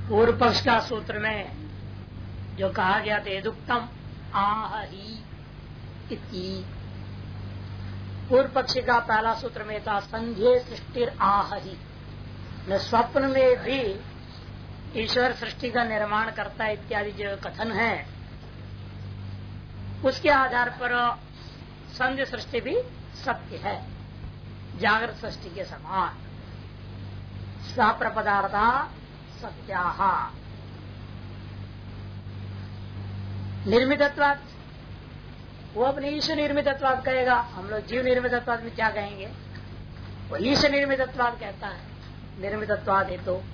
पूर्व पक्ष का सूत्र में जो कहा गया था यदुक्तम आहहि इति, पूर्व पक्षी का पहला सूत्र में था संध्य सृष्टि आहहि। स्वप्न में भी ईश्वर सृष्टि का निर्माण करता है इत्यादि जो कथन है, उसके आधार पर संध्य सृष्टि भी सत्य है, जागृत सृष्टि के समान। स्वाप्र पदार्था सत्याः निर्मितत्वात्, वो अपने ईश्वर निर्मितत्वात् कहेगा, हम लोग जीव निर्मितत्वात् में क्या कहेंगे? वो ईश्वर निर्मितत्वात् कहता है। निर्मितत्वात् है तो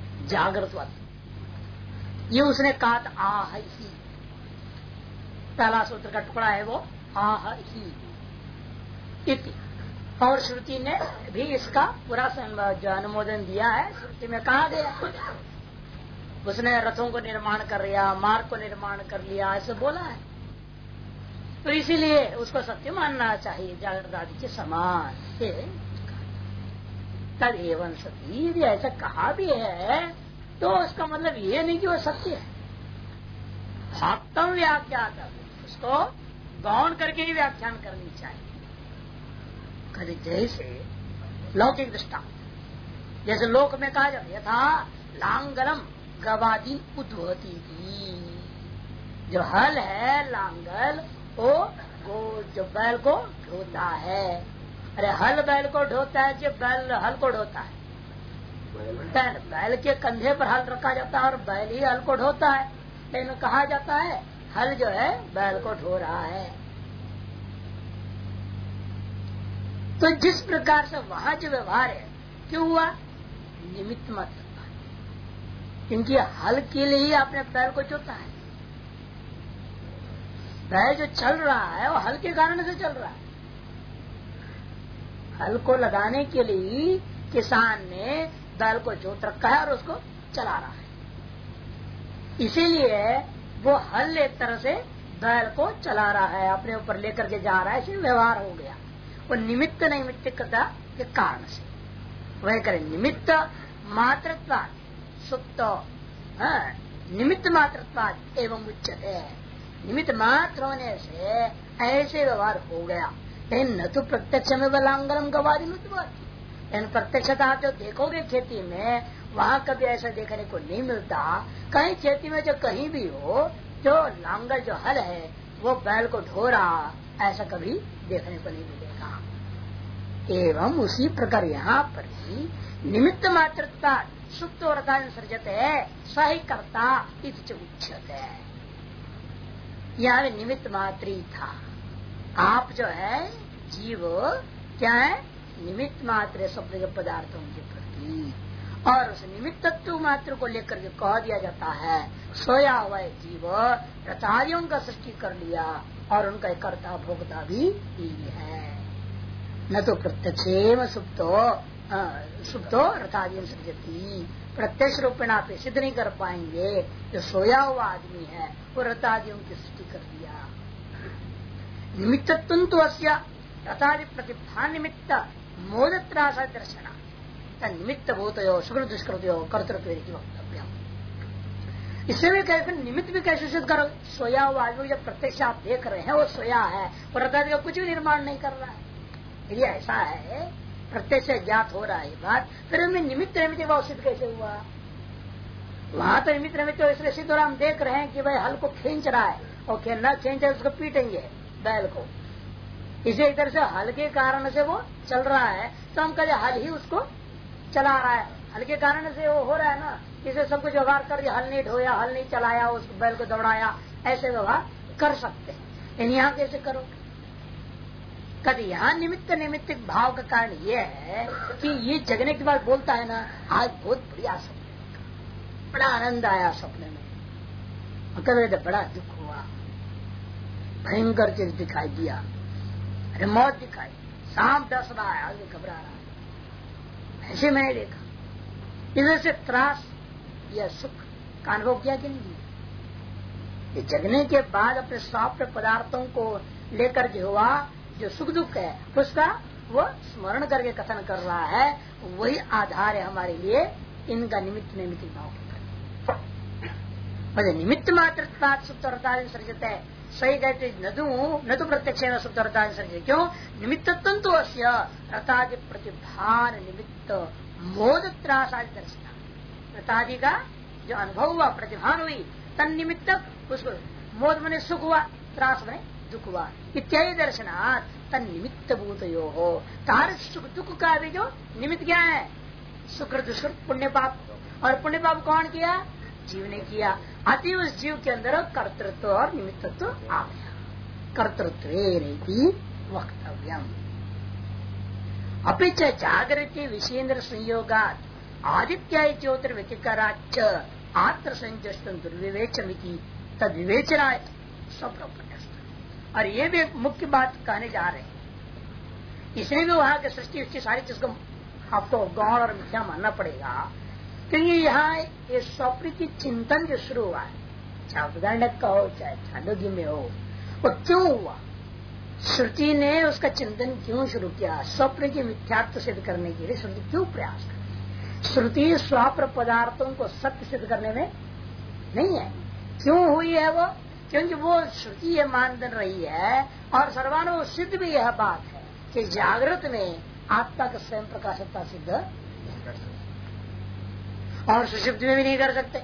जागृतत्वात्, ये उसने कहा था आह ही, पहला सूत्र का टुकड़ा है वो आह ही इति। और श्रुति ने भी इसका पूरा अनुमोदन दिया है। श्रुति में कहा गया उसने रथों को निर्माण कर लिया, मार्ग को निर्माण कर लिया, ऐसे बोला है। तो इसीलिए उसको सत्य मानना चाहिए, जागृत आदि के समान। तद एवं सती, यदि ऐसा कहा भी है तो उसका मतलब ये नहीं कि वो सत्य है। भाक्तम व्याख्या उसको गौण करके ही व्याख्यान करनी चाहिए। कभी जैसे लौकिक दृष्टांत, जैसे लोक में कहा जाता यथा लांगलम गवादी उद्भवती थी, जो हल है लांगल वो जो बैल को ढोता है। अरे हल बैल को ढोता है, जो बैल हल को ढोता है। बैल के कंधे पर हल रखा जाता है और बैल ही हल को ढोता है, लेकिन कहा जाता है हल जो है बैल को ढो रहा है। तो जिस प्रकार से वहां जो व्यवहार है क्यों हुआ? निमित्त मात्र, क्योंकि हल के लिए ही आपने बैल को जोता है। बैल जो चल रहा है वो हल के कारण से चल रहा है। हल को लगाने के लिए किसान ने बैल को जोत रखा है और उसको चला रहा है। इसीलिए वो हल एक तरह से बैल को चला रहा है, अपने ऊपर लेकर के जा रहा है, इसलिए व्यवहार हो गया। वो निमित्त नैमित्तिकता के कारण से वह करें निमित्त मात्रत्वात् सुप्त, निमित्त मात्रत्वात् एवं उच्चते। निमित्त मात्र होने से ऐसे व्यवहार हो गया, लेकिन न तो प्रत्यक्ष में बलांगलम गवादी नुतवाती। लेकिन प्रत्यक्षता आप जो देखोगे खेती में, वहाँ कभी ऐसा देखने को नहीं मिलता। कहीं खेती में जो कहीं भी हो, जो लांगल जो हल है वो बैल को ढो रहा, ऐसा कभी देखने को नहीं मिलेगा। एवं उसी प्रकार यहाँ पर ही निमित्त मात्रता सुप्त और सृजत है, सही करता उच्चत है। यहाँ निमित्त मात्र ही था। आप जो है जीव क्या है? निमित्त मात्र स्वप्न के पदार्थों के प्रति, और उस निमित्तत्व मात्र को लेकर के कह दिया जाता है सोया हुआ है जीव रथादियों का सृष्टि कर लिया और उनका कर्ता भोक्ता भी यही है। न तो प्रत्यक्ष सुप्तो रथादियों सृजती, प्रत्यक्ष रूप में आप सिद्ध नहीं कर पाएंगे। जो सोया हुआ आदमी है वो रथादियों की सृष्टि कर दिया। निमित्तत्व तो अस्या रथादि प्रतिभा निमित्त मोदत्रास दर्शना निमित्त भूतो शुक्र दुष्कृतो कर्तृत्व वक्तव्य। इससे भी कैसे निमित्त भी कैसे सिद्ध करो? सोया हुआ आदमी जब प्रत्यक्ष आप देख रहे हैं वो सोया है, और रथादि का कुछ भी निर्माण नहीं कर रहा है। यदि ऐसा है प्रत्यक्ष ज्ञात हो रहा है बात, फिर हमें निमित्त निमित्त भाव सिद्ध कैसे हुआ? वहां तो निमित्त निमित्त इसलिए सिद्ध हो रहा, हम देख रहे हैं कि भाई हल को खींच रहा है और खेलना खींच रहा है, उसको पीटेंगे बैल को। इसे इधर से हल के कारण से वो चल रहा है, तो हम कहते हल ही उसको चला रहा है। हल के कारण से वो हो रहा है ना, इसे सब कुछ व्यवहार कर दिया, हल नहीं ढोया, हल नहीं चलाया, उस बैल को दौड़ाया, ऐसे व्यवहार कर सकते हैं। लेकिन यहाँ कैसे करो? कभी यहाँ निमित्त निमित्त भाव का कारण ये है कि ये जगने के बाद बोलता है ना, आज बहुत बढ़िया सपने, बड़ा आनंद आया सपने में, कभी तो बड़ा दुख हुआ, भयंकर चीज दिखाई दिया, अरे मौत दिखाई, सांप डस रहा है, आगे घबरा रहा है, ऐसे मैंने देखा। इधर से त्रास या सुख का अनुभव किया कि नहीं? ये जगने के बाद अपने स्वप्न पदार्थों को लेकर जो हुआ, जो सुख दुख है उसका वो स्मरण करके कथन कर रहा है, वही आधार है हमारे लिए इनका निमित्त निमित्त भाव। और निमित्त मात्र सुप्त रतादि सर्जित है। सही कहते न तो प्रत्यक्ष सुप्त रतादि सर्जित। क्यों? निमित्तत्व तो अस्य रतादि प्रतिभान निमित्त मोद त्रासादि दर्शन। रतादि का जो अनुभव हुआ, प्रतिभान हुई, तन निमित्त उसको मोद मने सुख हुआ, त्रास मने दुख हुआ इत्यादि दर्शनात् तन निमित्त भूतयो हो। तार सुख दुख का भी जो निमित्त क्या है? शुक्र दुष्कृत पुण्य पाप। और पुण्य पाप कौन किया? जीव ने किया। अति उस जीव के अंदर कर्तृत्व और निमित्तत्व आ गया। कर्तृत्व वक्तव्यम। अपिच जागृति विषेन्द्र संयोगात् आदित्य ज्योतिर्व्यतिकराच्च आत्र संजस्तम दुर्विवेचमिति तद विवेचना स्वप्न। और ये भी एक मुख्य बात कहने जा रहे हैं। इसलिए भी वहां की सृष्टि उसकी सारी चीज को आपको गौण और मिथ्या मानना पड़ेगा, क्योंकि यहाँ ये स्वप्न की चिंतन जो शुरू हुआ है, चाहे उदाहरण का हो चाहे छांदोग्य में हो, वो क्यों हुआ? श्रुति ने उसका चिंतन क्यों शुरू किया? स्वप्न की मिथ्यात्व सिद्ध करने के लिए श्रुति क्यों प्रयास कर? श्रुति स्वप्न पदार्थों को सत्य सिद्ध करने में नहीं है। क्यों हुई है वो? क्योंकि वो श्रुति ये मान रही है और सर्वानु सिद्ध भी यह बात है कि जागृत में आत्मा का स्वयं प्रकाशता सिद्ध नहीं कर सकते और सुषुप्ति में भी नहीं कर सकते।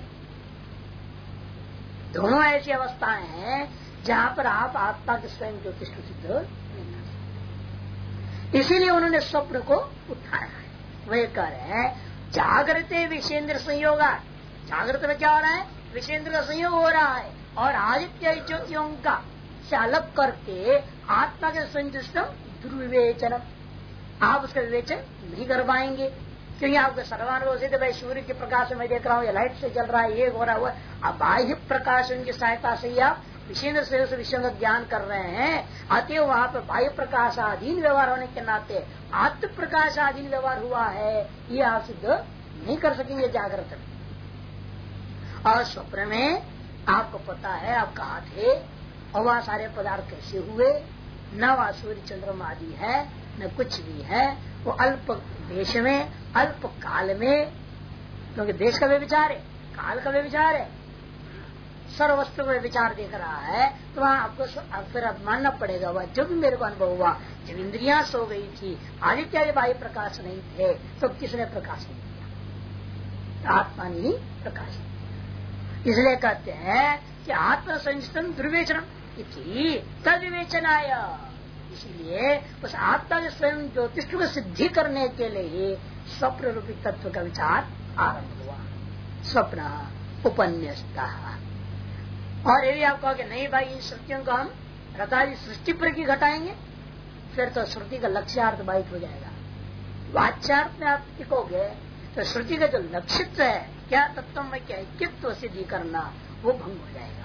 दोनों ऐसी अवस्थाएं हैं जहां पर आप आत्मा के स्वयं ज्योतिष को सिद्ध नहीं कर सकते। इसीलिए उन्होंने स्वप्न को उठाया है। वे कह रहे हैं जागृते विषेन्द्र संयोग। जागृत में क्या हो रहा है? विषेन्द्र का संयोग हो रहा है और आदित्य ज्योतियों का से अलग करके आत्मा के संजुष्टम दुर्विवेचन, आप उसका विवेचन नहीं कर पाएंगे, क्योंकि आपको सर्वानुभव से भाई सूर्य के प्रकाश में देख रहा हूँ, या लाइट से जल रहा है, ये हो रहा हुआ। अब बाह्य प्रकाश की सहायता से ही आप विषेन्द्र से विषयों का ज्ञान कर रहे हैं। अतः वहाँ पर बाह्य प्रकाशाधीन व्यवहार होने के नाते आत्म प्रकाशाधीन व्यवहार हुआ है, ये आप सिद्ध नहीं कर सकेंगे जागृत में। और स्वप्न में आपको पता है, आप कहा थे, और वह सारे पदार्थ कैसे हुए? न वह सूर्य चंद्रमा आदि है, न कुछ भी है। वो अल्प देश में, अल्प काल में, क्योंकि देश का व्यभिचार है, काल का व्यभिचार है, सर्व वस्तु का विचार देख रहा है, तो वहाँ आपको फिर अब मानना पड़ेगा। वह जो भी मेरे को अनुभव हुआ, जब इंद्रियां सो गई थी, आदित्य वायु प्रकाश नहीं थे, तो किसने प्रकाश नहीं किया? आत्मा ने प्रकाश। इसलिए कहते हैं कि आत्मा संस्थन दुर्विवेचनम तद विवेचनाय। इसलिए उस आत्मा के स्वयं ज्योतिष को सिद्धि करने के लिए स्वप्न रूपी तत्व का विचार आरंभ हुआ। स्वप्न उपन्यासता। और यदि आप कहोगे नहीं भाई, इन श्रुतियों को हम रतादि सृष्टि पर की घटाएंगे, फिर तो श्रुति का लक्ष्यार्थ बाधित हो जाएगा। वाच्यार्थ में आप टिकोगे तो श्रुति का जो लक्षित्व है, क्या तत्व में क्या ऐक्यत्व सिद्धि करना, वो भंग हो जाएगा।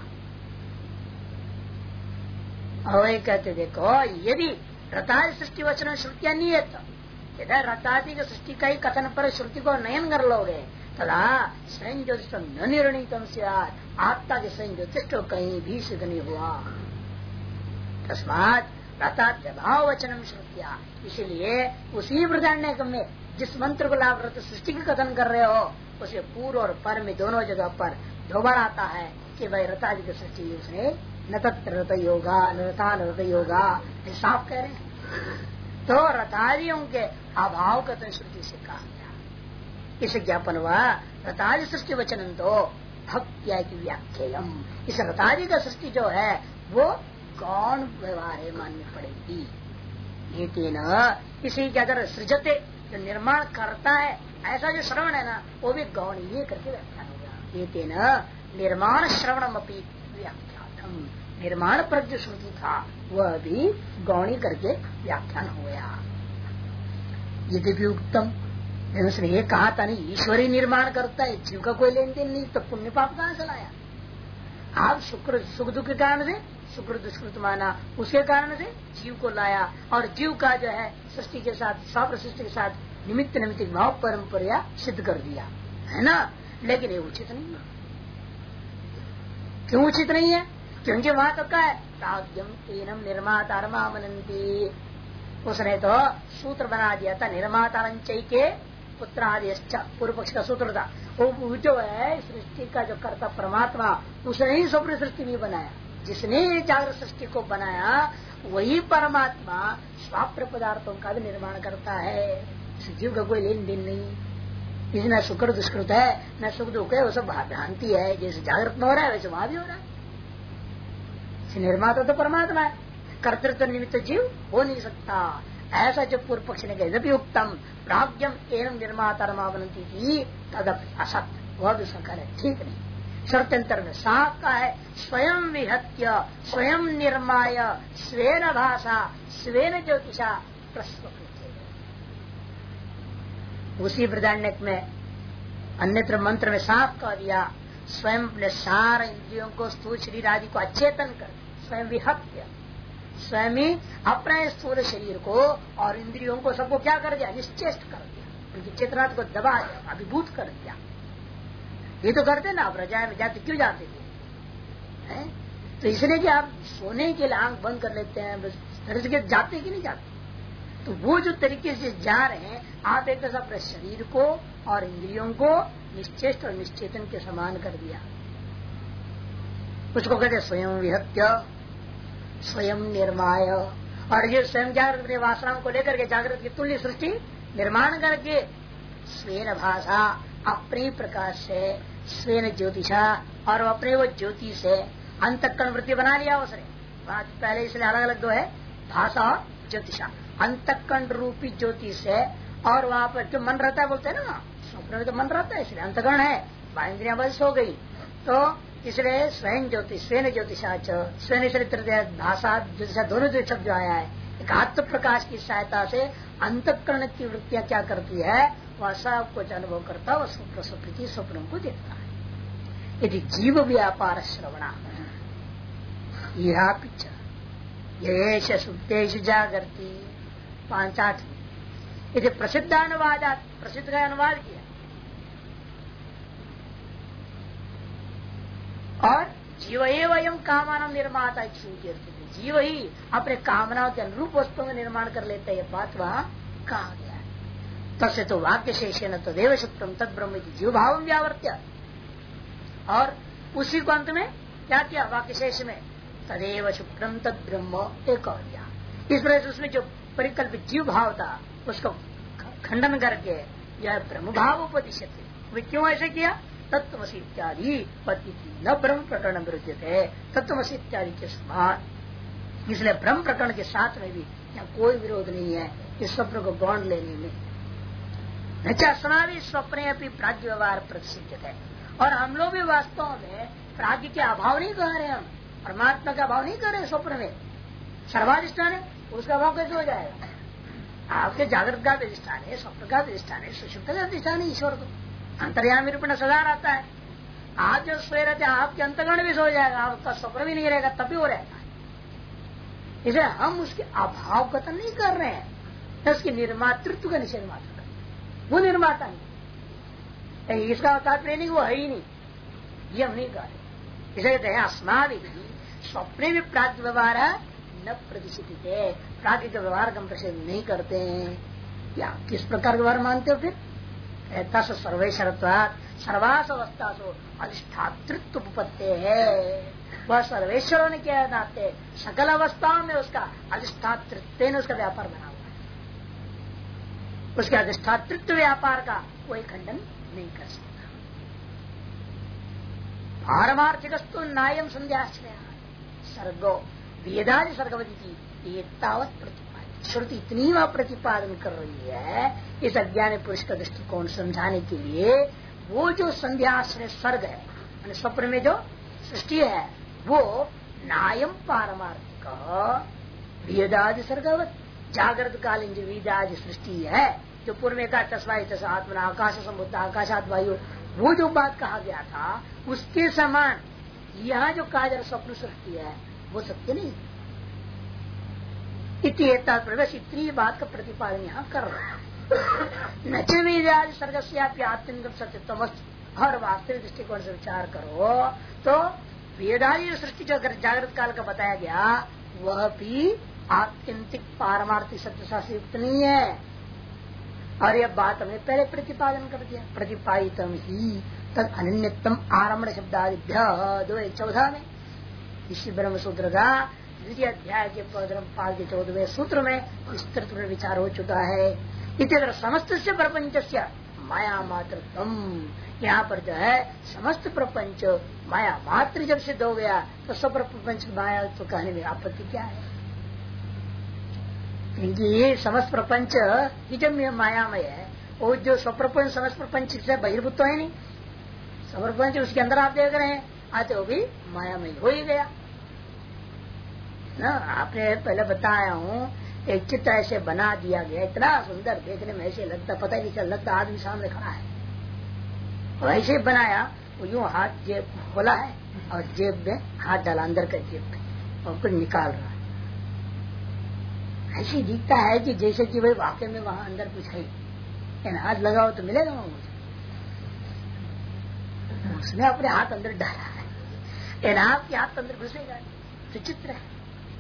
और वही कहते देखो, यदि रतादि सृष्टि वचन श्रुतियां नहीं है, तो यदि रतादि की सृष्टि का ही कथन पर श्रुति को नयन कर लोगे, तदा स्वयं ज्योतिष न निर्णीतम से आत्मा के स्वयं ज्योतिष कहीं भी सिद्ध नहीं हुआ। तस्मात् रताद्यभाव वचनम श्रुतिया। इसीलिए उसी वृदारण्यक में जिस मंत्र को लाभ सृष्टि का कथन कर रहे हो, उसे पूर्व और पर में दोनों जगह पर दोबारा आता है कि भाई रतादि की सृष्टि उसने न तत्र रत योगा न रथा न रत योगा, साफ कह रहे हैं। तो रतादियों के अभाव का तो श्रुति से कहा गया। इसे ज्ञापन हुआ रतादि सृष्टि वचन तो भक्त्या की व्याख्यम। इस रतादि का सृष्टि जो है वो गौण व्यवहार है, माननी पड़ेगी। इसी के अगर सृजते जो निर्माण करता है, ऐसा जो श्रवण है ना, वो भी गौण ही करके व्याख्यान होगा। निर्माण श्रवणम अपनी व्याख्यातम। निर्माण पर जो श्रुति था वह भी गौणी करके व्याख्यान हो गया। यदि भी उत्तम, उसने ये कहा था नहीं ईश्वर ही निर्माण करता है, जीव का कोई लेन देन नहीं, तो पुण्य पाप कहाँ से लाया? आप सुख दुख के कारण से शुक्र दुष्कृत माना, उसके कारण से जीव को लाया, और जीव का जो है सृष्टि के साथ, सब सृष्टि के साथ निमित्त निमित्त भाव परंपरा सिद्ध कर दिया है ना। लेकिन ये उचित नहीं है। क्यों उचित नहीं है? क्योंकि वहां तो क्या है, प्राज्ञम एनम निर्मातारमा मनंती। उसने तो सूत्र बना दिया था, निर्मातारंचय के पुत्रादेश, पूर्व पक्ष का सूत्र था। वो जो है सृष्टि का जो कर्ता परमात्मा, उसने ही स्वप्न सृष्टि भी बनाया। जिसने जागृत सृष्टि को बनाया वही परमात्मा स्वाप्र पदार्थों का भी निर्माण करता है। जीव का कोई लेन देन नहीं, इसमें न सुकृत दुष्कृत है न सुख दुख है, वो सब भ्रांति है। जैसे जागृत में हो रहा है वैसे वहां भी हो रहा है। निर्माता तो परमात्मा है, कर्तृत्व निमित्त जीव हो नहीं सकता। ऐसा जो पूर्व पक्ष ने कहा यद्यपि उत्तम प्राज्ञम एवं निर्माता रमावनती थी तदपि असत्य, वह भी सकर है, ठीक नहीं। शर्तंतर में साफ का है स्वयं विहत्य स्वयं निर्माय स्वेन भाषा स्वेन ज्योतिषा प्रस्वकृत। उसी बृहदारण्यक में अन्यत्र मंत्र में साफ कह दिया स्वयं अपने सारे इंद्रियों को स्थूल शरीर आदि को अचेतन कर स्वयं विहत्य, स्वयं ही अपने स्थूल शरीर को और इंद्रियों को सबको क्या कर दिया, निश्चेष्ट कर दिया, उनकी चेतना को दबा दिया, अभिभूत कर दिया। ये तो करते ना, आप रजाए में जाते क्यों जाते थे हैं? तो इसलिए कि आप सोने के लिए आंख बंद कर लेते हैं, बस तरह से जाते कि नहीं जाते। तो वो जो तरीके से जा रहे हैं आप एक तरह अपने शरीर को और इंद्रियों को निश्चेष्ट और निश्चेतन के समान कर दिया। उसको कहते स्वयं विहत्य स्वयं निर्माय। और ये स्वयं जागृत अपने वासनाओं को लेकर के जागृत की तुल्य सृष्टि निर्माण करके स्वेन भाषा अपने प्रकाश से स्वेन ज्योतिषा और अपने वो ज्योति से अंतःकरण वृत्ति बना लिया उसने। पहले इसलिए अलग अलग दो है, भाषा और ज्योतिषा। अंतःकरण रूपी ज्योति से और वहाँ पर जो मन रहता है बोलते हैं ना, स्वप्न में तो मन रहता है इसलिए अंतःकरण है, इंद्रियां बस हो गई तो इसलिए स्वयं ज्योति स्वेन ज्योतिषा स्वयं चरित्र भाषा ज्योतिषा दोनों जो शब्द जो आया है, एक आत्म प्रकाश की सहायता से अंतःकरण की वृत्तियां क्या करती है, वह सब कुछ अनुभव करता है, वह स्वप्न स्वप्नों को देखता है। यदि जीव व्यापार श्रवणा यह पिक्चर सुप्तेश जागृति 5-8 यदि प्रसिद्ध अनुवाद, प्रसिद्ध का अनुवाद किया और जीव एवं कामना निर्माता जीव ही अपने कामनाओं के अनुरूप वस्तुओं का निर्माण कर लेता है, यह बात वहाँ कहा गया है। तब से तो वाक्य शेष न तो देव शुक्रम तद ब्रह्म जीव भाव व्यावर्त्य। और उसी को अंत में क्या किया वाक्य शेष में तदेव शुक्रम तद ब्रह्म एक और दिया। इस प्रकार से उसमें जो परिकल्पित जीव भाव था उसको खंडन करके यह ब्रह्म भाव उपदिशते। वे क्यों ऐसे किया, तत्वमसि इत्यादि पति न ब्रह्म प्रकरण विरुद्ध थे, तत्वमसि इत्यादि के समान। इसलिए ब्रह्म प्रकरण के साथ में भी यहाँ कोई विरोध नहीं है इस स्वप्न को गौण लेने में। नचा भी स्वप्ने अपनी प्राज्ञ व्यवहार प्रसिद्ध है। और हम लोग भी वास्तव में प्राज्ञ के अभाव नहीं कह रहे, हम परमात्मा का अभाव नहीं कर रहे। स्वप्न में सर्वाधिष्ठान है, उसका अभाव कैसे हो जाएगा। आपके जागृत का अधिष्ठान है, स्वप्न का अधिष्ठान है, सुषुप्त का अधिष्ठान है ईश्वर को। अंतर्यामी रूप में सदा रहता है। आप जो सोए रहते हैं आपके अंतर्गण भी सो जाएगा, आपका स्वप्न भी नहीं रहेगा, तब भी हो रहेगा। इसलिए हम उसके अभाव कथन नहीं कर रहे हैं, तो उसके निर्मातृत्व का निषेध मात्र कर, वो निर्माता नहीं, इसका तात्पर्य नहीं वो है ही नहीं, ये हम नहीं कर रहे। इसलिए कहते हैं अस्माभि स्वप्ने में प्राज्ञ व्यवहार न प्रतिष्ठित है, प्राज्ञ का व्यवहार का हम प्रसिद्ध नहीं करते हैं। या किस प्रकार व्यवहार मानते हो फिर, तस सर्वेश्वरत्वात् सर्वास अवस्थासु अधिष्ठातृत्व उपपत्ति है। वह सर्वेश्वर होने के नाते सकल अवस्थाओं में उसका अधिष्ठातृत्व ने उसका व्यापार बना हुआ है। उसके अधिष्ठातृत्व व्यापार का कोई खंडन नहीं कर सकता। पारमार्थिकस्तु नायम संध्याश्रय सर्गो वेदादि सर्गवती तावत प्रतिपादित। श्रुति इतनी वह प्रतिपादन कर रही है इस अज्ञानी पुरुष का दृष्टिकोण समझाने के लिए। वो जो संध्याश्रय सर्ग है, स्वप्न में जो सृष्टि है, वो नायम पारमार्थिक वेदादि सर्गवत जागृत कालीन जो वेदादि सृष्टि है, जो पूर्व में कहा तस्माय तस्मात् आत्मना आकाश संबुद्ध आकाशात् वायु, वो जो बात कहा गया था उसके समान यहाँ जो कहा जा स्वप्न सृष्टि है वो सत्य नहीं। इतनी बात का प्रतिपादन यहाँ कर रहा है। नच वेदादि सर्ग से आत्यंतिक सत्यत्व हर वास्तविक दृष्टिकोण से विचार करो तो वेदादि सृष्टि जो जागृत काल का बताया गया वह भी आत्यंतिक पारमार्थिक सत्य से युक्त नहीं है। और यह बात हमने पहले प्रतिपादन कर दिया। प्रतिपादितम ही तद अनन्यतम आरम्भ शब्दादिभ्य 214 में इसी ब्रह्म सूत्र का द्वितीय अध्याय के पाद के 14वें सूत्र में विस्तृत विचार हो चुका है। इतर समस्त से प्रपंच से माया मात्रत्वम, यहाँ पर जो है समस्त प्रपंच माया मात्र जब सिद्ध हो गया तो सब प्रपंच माया तो कहने में आपत्ति क्या है? क्योंकि ये समस्त प्रपंच ही जब मायामय है, वो जो स्वप्रपंच समस्त प्रपंच से बहिर्भूत तो है नहीं, स्वप्रपंच उसके अंदर आप देख रहे हैं आते वो भी मायामय हो ही गया ना। आपने पहले बताया हूँ एक चित्र ऐसे बना दिया गया, इतना सुंदर देखने में ऐसे लगता, पता ही नहीं चल लगता आदमी सामने खड़ा है, और ऐसे बनाया वो यूं हाथ जेब खोला है और जेब में हाथ डाला अंदर का जेब में और कुछ निकाल रहा है। ऐसे दिखता है कि जैसे कि भाई वाकई में वहां अंदर कुछ है, हाथ लगाओ तो मिलेगा वहां मुझे। उसने अपने हाथ अंदर डाला है, आपके हाथ अंदर घुसेगा तो चित्र है,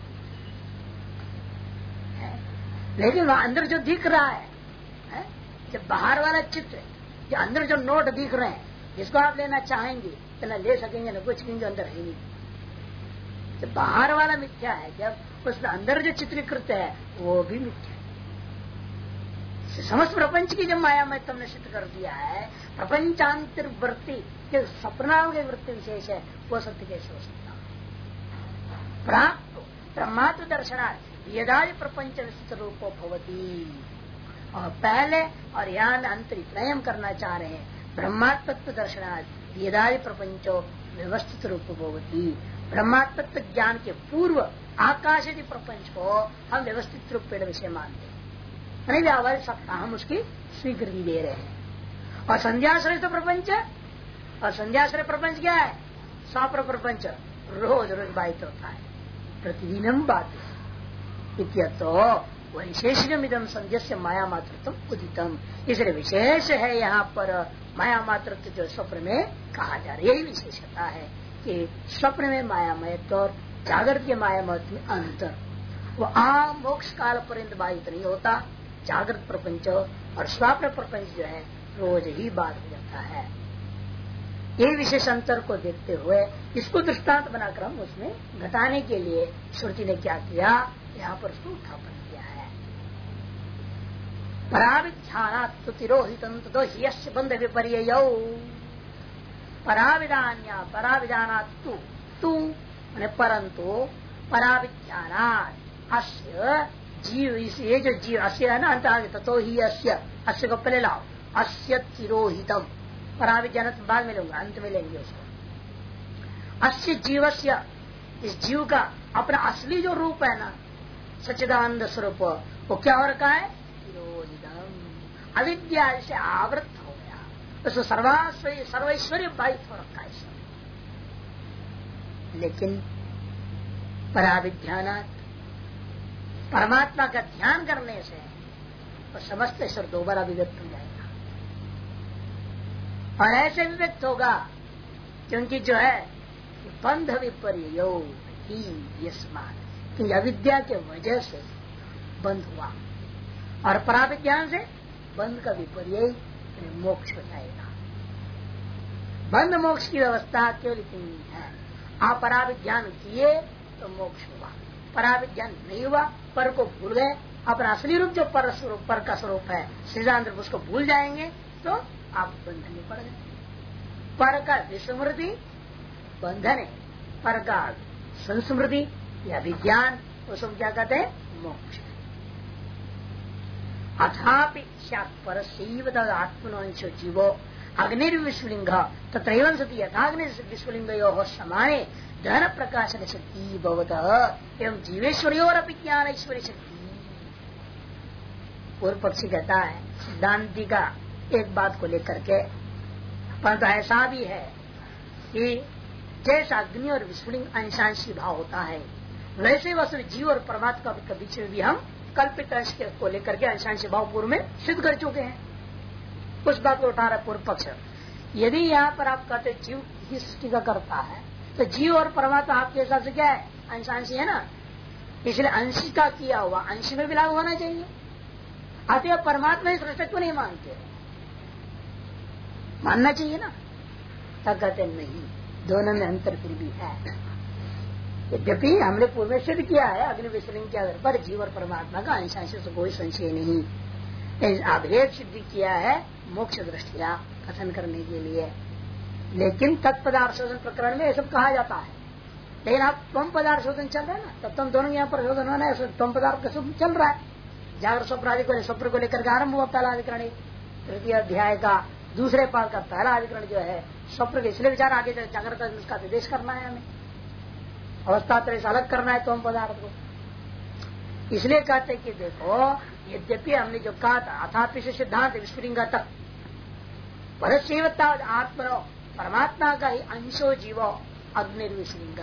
लेकिन वहां अंदर जो दिख रहा है जब बाहर वाला चित्र, जो अंदर जो नोट दिख रहे हैं जिसको आप लेना चाहेंगे तो न ले सकेंगे न कुछ, क्योंकि अंदर है नहीं। जब बाहर वाला मिथ्या है, जब उसमें अंदर जो चित्रीकृत है वो भी मिथ्या है। समस्त प्रपंच की जब माया में तुमने सिद्ध कर दिया है, प्रपंचांतर वृत्ति जो सपनाओं की वृत्ति विशेष है वो सत्य कैसे हो सकता? प्राप्त ब्रह्मात्म दर्शनार्थ यदादि प्रपंच विस्तृत रूपो भवती, और पहले और यहाँ अंतरित्रयम करना चाह रहे हैं ब्रह्मात्मत्व दर्शनार्थ यदादि प्रपंचो व्यवस्थित रूप भवती। ब्रह्मात्मत्व ज्ञान के पूर्व आकाश आदि प्रपंच को हम व्यवस्थित रूप पेड़ विषय मानते हैं, नहीं व्यावहारिक सत्ता हम उसकी स्वीकृति दे रहे हैं। और संध्याश्रय तो प्रपंच, और संध्याश्रय प्रपंच क्या है? स्वाप्र प्रपंच रोज रोज बाधित होता है, प्रतिदिनम बाधित तो वैशेषिकम इदम संध्य माया मातृत्व उदितम, इसलिए विशेष है यहाँ पर माया मातृत्व जो स्वप्न में कहा जा रहा है। यही विशेषता है कि स्वप्न में मायामयत्व और जागृत के मायामयत्व में अंतर, वो आम मोक्ष काल पर्यंत बाधित नहीं होता। जागृत प्रपंच और स्वप्न प्रपंच जो है रोज ही बाध हो जाता है। यही विशेष अंतर को देखते हुए इसको दृष्टांत बनाकर हम उसमें घटाने के लिए श्रुति ने क्या किया, यहाँ पर उसको उत्थापन किया है। पराविध्यानात् तिरोहितं ततो ह्यस्य बंध विपर्ययौ, पराविधान्या पराविधानात् तू माने परंतु पराविध्यानात् अस्य जीव, ये जो जीव अस्य है ना अंत आगे, ततो ही अस्य को पहले लाओ, अस्य तिरोहितम, पराविज्ञान बाद में लूंगा, अंत में लेंगे उसको। अस्य जीवस्य, इस जीव का अपना असली जो रूप है ना सच्चिदानंद स्वरूप, वो क्या हो रखा है? तिरोहितम, अविद्या से आवृत हो गया, उसको सर्वैश्वर्य बाधित हो रखा है। लेकिन पराविध्यानात्, परमात्मा का ध्यान करने से वो समस्त ईश्वर दोबारा अभिव्यक्त हो जाएगा, और ऐसे अभिव्यक्त होगा क्योंकि जो है बंध विपर्यो ही यस्मात्, कि अविद्या के वजह से बंध हुआ, और पराविज्ञान से बंध का विपर्य मोक्ष हो जाएगा। बंध मोक्ष की व्यवस्था केवल इतनी है, आप पराविज्ञान किए तो मोक्ष हुआ, पराविज्ञान नहीं हुआ, पर को भूल गए, अपना असली रूप जो पर स्वरूप, पर का स्वरूप है श्रीजान, उसको भूल जाएंगे तो आप बंधन में पड़ गए। पर का विस्मृति बंधन है, पर का संस्मृति या विज्ञान, उसको क्या कहते हैं? मोक्ष। अथापि पर आत्मनो जीवो अग्निर्विश्वलिंग तत्रैवं सति यथाग्निर्विश्वलिंग समाने धन प्रकाशन शक्ति भवतः एवं जीवेश्वरियोरपि ज्ञान ऐश्वर्य शक्ति। पूर्व पक्षी कहता है सिद्धांति का एक बात को लेकर के, परंतु ऐसा भी है कि जैसा अग्नि और विस्फुलिंग अंशांशी भाव होता है, वैसे वस्तु जीव और परमात्मा के बीच में भी हम कल्पित अंश को लेकर के अंशांशी भाव पूर्व में सिद्ध कर चुके हैं। उस बात को उठा रहा पूर्व पक्ष। यदि यहाँ पर आप कहते जीव ही सृष्टि का करता है, तो जीव और परमात्मा आपके हिसाब से क्या है? अंशांशी है ना, इसलिए अंश का किया हुआ अंश में भी लागू होना चाहिए। अतः परमात्मा ही सृष्टित्व नहीं मानते, मानना चाहिए ना। तब कहते नहीं, दोनों में अंतर फिर भी है। यद्यपि हमने पूर्व में सिद्ध किया है अग्नि विसर्जन के आधार पर जीव और परमात्मा का अंशांश से कोई संशय नहीं, अभेद सिद्ध किया है मोक्ष दृष्टिया कथन करने के लिए। लेकिन तत्पदार्थ शोधन प्रकरण में ये सब कहा जाता है। लेकिन आप त्वम पदार्थ शोधन चल रहा है ना, तब तुम दोनों यहाँ पर शोधन होना है, त्वम पदार्थ का शोधन चल रहा है। जागर स्वप्न आदि को, स्वप्न को लेकर आरंभ हुआ पहला अधिकरण, तृतीय अध्याय का दूसरे पाद का पहला अधिकरण जो है स्वप्न के, इसलिए विचार आगे जागृत उसका निर्देश करना है, हमें अवस्था तरह से अलग करना है त्वम पदार्थ को। इसलिए कहते कि देखो, यद्यपि हमने जो कहा था अथापि से सिद्धांत विस्फुलिंग तक परस्यवता आत्मनो, परमात्मा का ही अंशो जीवो अग्निर्विस्फुलिंग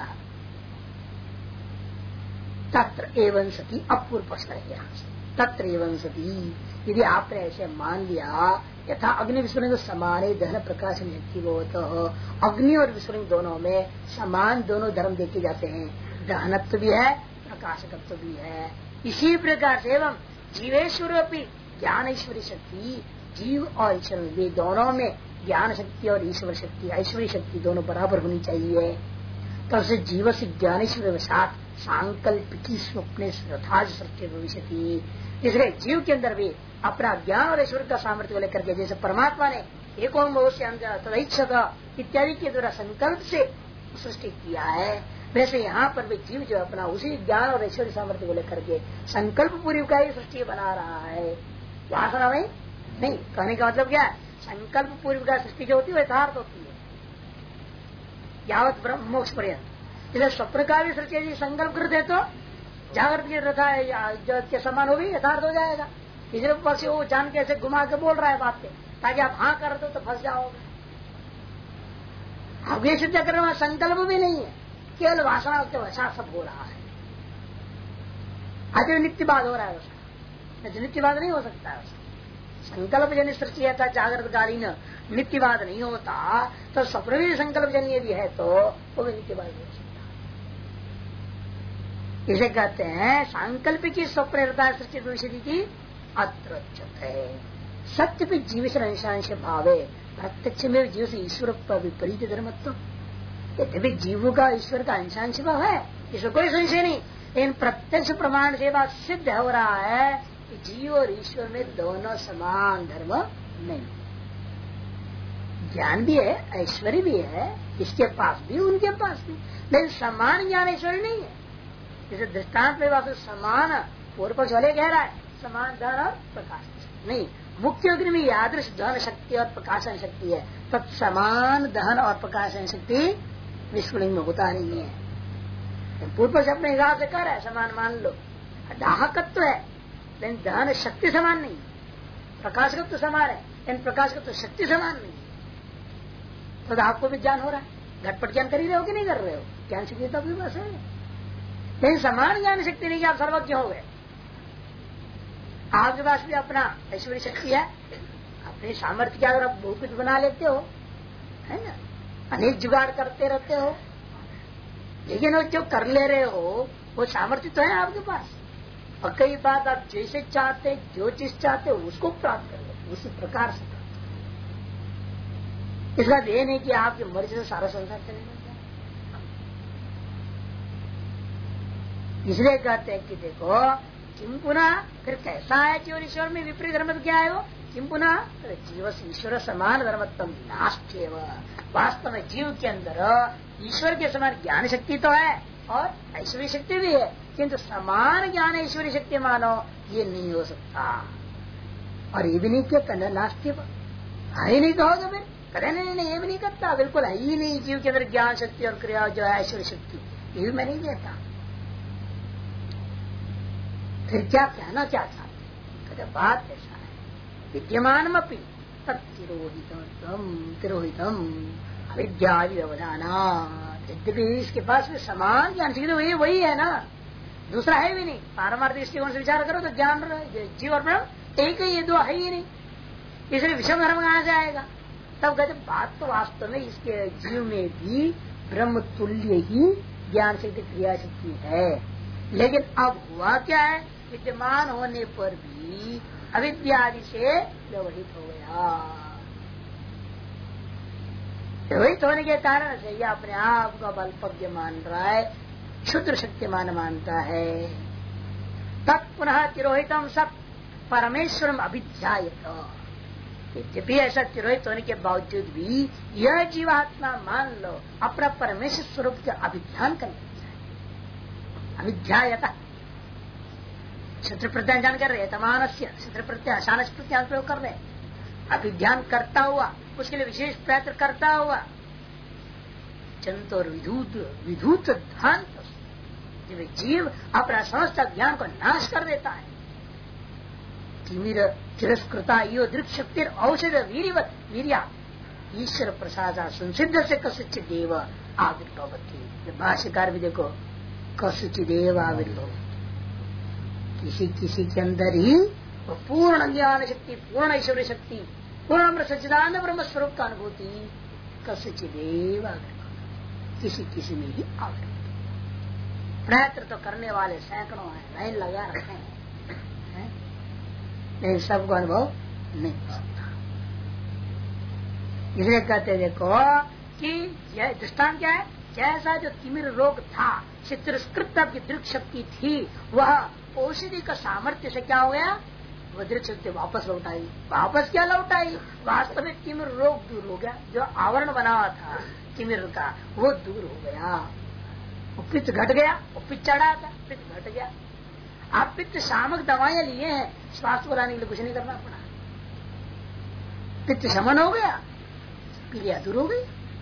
तत्र एवं सती। अपूर्व प्रश्न है तत्र एवं सती, यदि आपने ऐसे मान लिया यथा अग्नि विस्फुलिंग समान दहन प्रकाश शक्ति वो, तो अग्नि और विस्फुलिंग दोनों में समान दोनों धर्म देखे जाते हैं, दहनत्व भी है प्रकाशकत्व भी है। इसी प्रकार से एवं जीवेश्वर ज्ञान ईश्वरी शक्ति, जीव और ईश्वर वे दोनों में ज्ञान शक्ति और ईश्वर शक्ति, ऐश्वर्य शक्ति दोनों बराबर होनी चाहिए। तब से जीव से ज्ञानेश्वर साथ सांकल्पिकी स्वप्ने यथाज सत्य भविष्य। इसलिए जीव के अंदर भी अपना ज्ञान और ईश्वर का सामर्थ्य को लेकर के, जैसे परमात्मा ने एकों तदैक्षत इत्यादि के द्वारा संकल्प से सृष्टि किया है, वैसे यहाँ पर भी जीव जो अपना उसी ज्ञान और ईश्वरी सामर्थ्य को लेकर के संकल्प पूरी का ही सृष्टि बना रहा है। वासना नहीं, कहने का मतलब क्या है, संकल्प पूर्व का सृष्टि जो होती है यथार्थ होती है यावत ब्रह्म मोक्ष पर्यंत। इसलिए स्वप्न का भी सृष्टि यदि संकल्प करते तो जागृत की रथा के समान हो भी यथार्थ हो जाएगा। इसलिए ऊपर से वो जान के ऐसे घुमा के बोल रहा है बात पे, ताकि आप हाँ कर दो तो फंस जाओगे। अब ये सिद्ध करने में संकल्प भी नहीं है, केवल वासना के वैसा सब हो रहा है। आज नित्यवाद हो रहा है उसका, नित्यवाद नहीं हो सकता है उसका। संकल्प जन्य सृष्टि था जागृत कालीन, नित्यवाद नहीं होता तो स्वप्न भी संकल्प जन्य भी है तो वो भी नित्यवाद नहीं हो सकता। इसे कहते हैं सांकल्पिकी स्वप्न सृष्टि भविष्य की अत्र है। सत्य भी जीव से अंशांश भाव है, प्रत्यक्ष में जीव से ईश्वर पर विपरीत धर्मत्व। यद्यपि जीव का ईश्वर का अंशांश भाव है, इसमें कोई संशय नहीं, लेकिन प्रत्यक्ष प्रमाण से बात सिद्ध हो रहा है कि जीव और ईश्वर में दोनों समान धर्म नहीं। ज्ञान भी है, ऐश्वर्य भी है, इसके पास भी उनके पास भी, लेकिन समान ज्ञान ऐश्वर्य नहीं है। जैसे दृष्टांत में बात समान पूर्व पक्ष वाले कह रहा है समान धन और प्रकाश नहीं, मुख्य अग्नि में यादृश धन शक्ति और प्रकाशन शक्ति है, तब समान दहन और प्रकाशन शक्ति विस्फुलिंग में होता नहीं है। पूर्व पक्ष अपने हिसाब से कह रहा है समान मान लो, दाहकत्व है लेकिन दहन शक्ति समान नहीं, प्रकाशकत्व तो समान है लेकिन प्रकाशकत्व तो शक्ति समान नहीं। तो आपको भी ज्ञान हो रहा है, घटपट ज्ञान कर ही रहे हो कि नहीं कर रहे हो, ज्ञान शक्ति तो आपके पास है, लेकिन समान ज्ञान शक्ति नहीं कि आप सर्वज्ञ हो गए। आपके पास भी अपना ऐश्वर्य शक्ति है, अपने सामर्थ्य के अगर आप भूपित बना लेते हो, है ना, अनेक जुगाड़ करते रहते हो, लेकिन वो जो कर ले रहे हो वो सामर्थ्य तो है आपके पास। और कई बार आप जैसे चाहते जो चीज चाहते हो उसको प्राप्त कर लो, उसी प्रकार से। इसका ये नहीं कि आपकी मर्जी से सारा संसार चलेगा। इसलिए कहते हैं कि देखो किम पुनः, फिर कैसा है जीव ईश्वर में विपरीत धर्म क्या है वो, किम पुनः जीव से ईश्वर समान धर्मत्म नास्त्येव। वास्तव में जीव के अंदर ईश्वर के समान ज्ञान शक्ति तो है और ऐश्वर्य शक्ति भी है, किंतु समान ज्ञान ऐश्वर्य शक्ति मानो ये नहीं हो सकता। और ये भी नहीं किया करना नास्त्येव, है ही नहीं कहोगे फिर, करे नहीं ये भी नहीं करता, बिल्कुल है ही नहीं जीव के अंदर ज्ञान शक्ति और क्रिया जो है ऐश्वर्य शक्ति, ये भी मैं नहीं कहता। फिर क्या कहना चाहता कहते बात ऐसा है, विद्यमान तिरोहितम अविद्यादि व्यवधाना। यद्यपि इसके पास भी समान ज्ञान शक्ति वही है ना, दूसरा है भी नहीं। पारमार्थिक दृष्टिकोण से विचार करो तो ज्ञान जीव और ब्रह्म एक ही, ये दो है ही नहीं, इसलिए विषम धर्म कहां से आएगा। तब कहते बात तो वास्तव में इसके जीव में भी ब्रह्म तुल्य ही ज्ञान शक्ति क्रिया शक्ति है, लेकिन अब हुआ क्या है, विद्यमान होने पर भी अविद्या आदि से व्यवहित हो गया। व्यवहित होने के कारण से यह अपने आप को अल्पज्ञ मान रहा है, क्षुद्र शक्तिमान मानता है। तत्पुनः तिरोहितम सब परमेश्वरम अभिध्यायत। यद्यपि ऐसा तिरोहित होने के बावजूद भी यह जीवात्मा मान लो अपना परमेश्वर स्वरूप का अभिध्यान करना चाहिए। अभिध्यायता शत्रु प्रत्यान जान कर रहे तमानस्य शत्रु प्रत्यान शानस प्रत्यान प्रयोग कर रहे, अभिध्यान करता हुआ, उसके लिए विशेष प्रयत्न करता हुआ, चंतोर विधूत ध्यान जब जीव अपना समस्त ज्ञान को नाश कर देता है। तिरस्कृता यो दृक् शक्ति औषध वीरवत वीरिया ईश्वर प्रसाद संसिद्ध से कसुचि देव आविर्भवती। भाष्यकार भी देखो, कसुचि देव आविर्भवती, किसी किसी के अंदर ही वो पूर्ण ज्ञान शक्ति, पूर्ण ऐश्वर्य शक्ति, पूर्ण सच्चिदानंद ब्रह्म स्वरूप का अनुभूति कसुचि देव आविर्भवती, किसी किसी में ही आविर्भवती। प्रयत्न तो करने वाले सैकड़ों हैं, लाइन लगा रखे हैं, लेकिन सबको अनुभव नहीं हो सकता। इसलिए कहते देखो कि यह दृष्टांत क्या है, जैसा जो तिमिर रोग था, तिरस्कृत की दृक् शक्ति थी, वह औषधि का सामर्थ्य से क्या हो गया, वह दृक् शक्ति वापस लौटाई। वापस क्या लौटाई, वास्तव में तिमिर रोग दूर हो गया, जो आवरण बना हुआ था तिमिर का वो दूर हो गया, वो पित्त घट गया, वो पित्त चढ़ा था, पित्त घट गया। आप पित्त शामक दवाएं लिए हैं, स्वास्थ्य को लाने के लिए कुछ नहीं करना पड़ा, पित्त शमन हो गया, पीलिया दूर हो गई।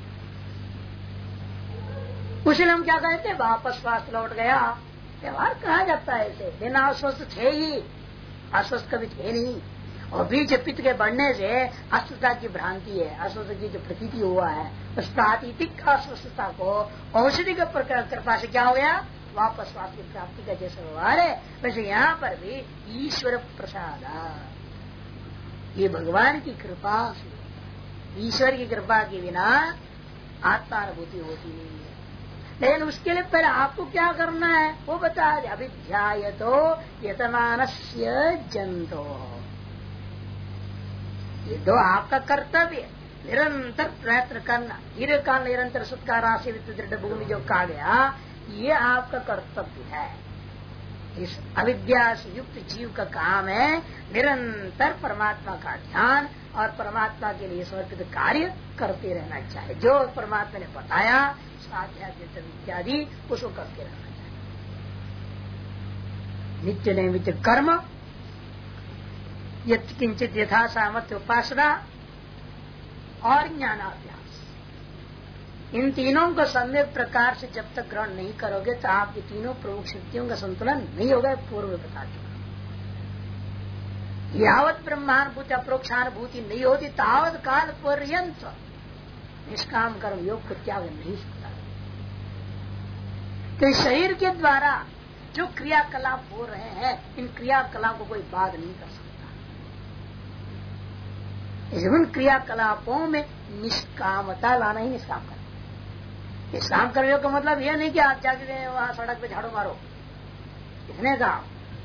उसी हम क्या कहते हैं, वापस स्वास्थ्य लौट गया। व्यवहार कहा जाता है ऐसे, बिना अस्वस्थ थे ही, अस्वस्थ कभी थे नहीं। और बीच पित्त के बढ़ने से अस्वस्थता की भ्रांति है, अस्वस्थ की जो प्रतीति हुआ है, उस प्रातीतिक अस्वस्थता को औषधि के कृपा से क्या हो गया, वापस स्वास्थ्य की प्राप्ति का जैसा व्यवहार है, वैसे यहाँ पर भी ईश्वर प्रसाद, ये भगवान की कृपा से, ईश्वर की कृपा के बिना आत्मानुभूति होती नहीं है। लेकिन उसके लिए पहले आपको क्या करना है वो बता दे। अभिध्यायतो यतमानस्य जंतो, ये दो आपका कर्तव्य, निरंतर प्रयत्न करना, दीर्घकाल निरंतर सत्कार से दृढ़ भूमि जो कहा गया, ये आपका कर्तव्य है। इस अविद्या से युक्त जीव का काम है निरंतर परमात्मा का ध्यान और परमात्मा के लिए समर्पित कार्य करते रहना चाहिए। जो परमात्मा ने बताया स्वाध्याय इत्यादि उसको करते रहना चाहिए। नित्य नैमित्य कर्म, किंचित यथा सामर्थ्य उपासना और ज्ञानाभ्यास, इन तीनों को सम्यक प्रकार से जब तक ग्रहण नहीं करोगे तो आपकी तीनों प्रमुख शक्तियों का संतुलन नहीं होगा। पूर्व में बता चुका, यावत ब्रह्मानुभूति अप्रोक्षानुभूति नहीं होती तावत काल पर्यंत निष्काम कर्म योग को त्याग नहीं सकता। तो शरीर के द्वारा जो क्रियाकलाप हो रहे हैं, इन क्रियाकलाप को कोई बाध नहीं कर सकता। उन क्रियाकलापों में निष्कामता लाना ही निष्काम कर। निष्काम कर्मयोग का मतलब यह नहीं कि आप जाके वहां सड़क पे झाड़ू मारो, इसने कहा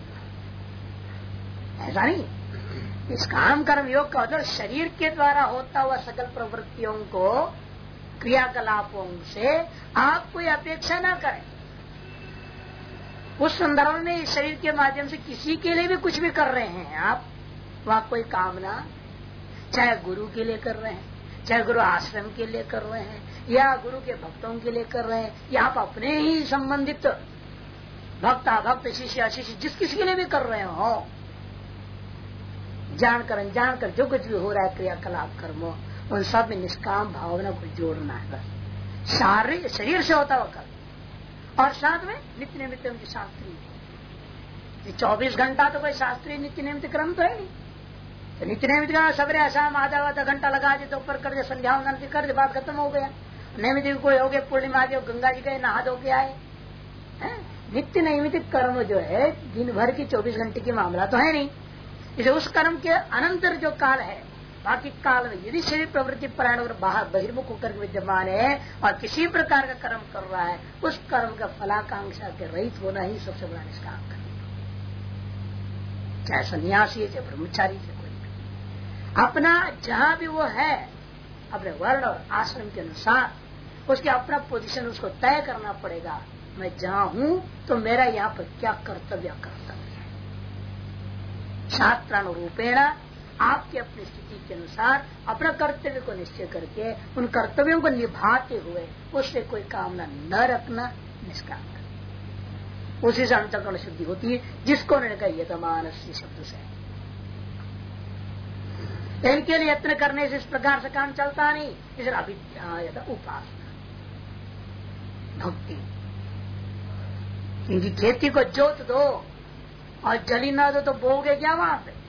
ऐसा नहीं। निष्काम कर्मयोग का मतलब शरीर के द्वारा होता हुआ सकल प्रवृत्तियों को, क्रियाकलापों से आप कोई अपेक्षा ना करें। उस संदर्भ में शरीर के माध्यम से किसी के लिए भी कुछ भी कर रहे हैं आप, वहां कोई कामना, चाहे गुरु के लिए कर रहे हैं, चाहे गुरु आश्रम के लिए कर रहे हैं, या गुरु के भक्तों के लिए कर रहे हैं, या आप अपने ही संबंधित भक्त शिष्य अशिष्य जिस किसी के लिए भी कर रहे हो, जानकर अनजानकर जो कुछ भी हो रहा है क्रियाकलाप कर्म, उन सब में निष्काम भावना को जोड़ना है। बस शारीरिक शरीर से होता हुआ कर्म और साथ में नित्य निमित्त उनकी शास्त्रीय 24 घंटा तो कोई शास्त्रीय नित्य निमित्त क्रम तो है नहीं। तो नित्य निमित्त का सवेरे आसाम आधा घंटा लगा दे, तो ऊपर कर दे, संध्या वंदन कर दे, बात खत्म हो गया। नैमित्तिक कोई हो गया, पूर्णिमा के गंगा जी गए, नहा धो के आए। नित्य नैमित्तिक कर्म जो है दिन भर की 24 घंटे की मामला तो है नहीं। इसे उस कर्म के अनंतर जो काल है, बाकी काल में यदि शरीर प्रवृत्ति परायण और बाहर बहिर्मुख होकर विद्यमान है और किसी प्रकार का कर्म कर रहा है, उस कर्म का फलाकांक्षा के रहित होना ही सबसे बड़ा निष्काम कर्म। चाहे सन्यासी है चाहे ब्रह्मचारी से कोई भी, अपना जहां भी वो है अपने वर्ण और आश्रम के अनुसार उसके अपना पोजीशन उसको तय करना पड़ेगा। मैं जहां हूं तो मेरा यहाँ पर क्या कर्तव्य है। शास्त्रानुरूपेण आपकी अपनी स्थिति के अनुसार अपना कर्तव्य को निश्चय करके उन कर्तव्यों को निभाते हुए उससे कोई कामना न रखना, निष्काम करना, उसी से अंतःकरण शुद्धि होती है, जिसको उन्होंने कहा यतमानस्य शब्द से। इनके लिए यत्न करने से इस प्रकार से काम चलता नहीं, इसलिए अविद्या उपासना भक्ति। क्योंकि खेती को जोत दो और जली ना दो तो बोगे क्या वहां पे।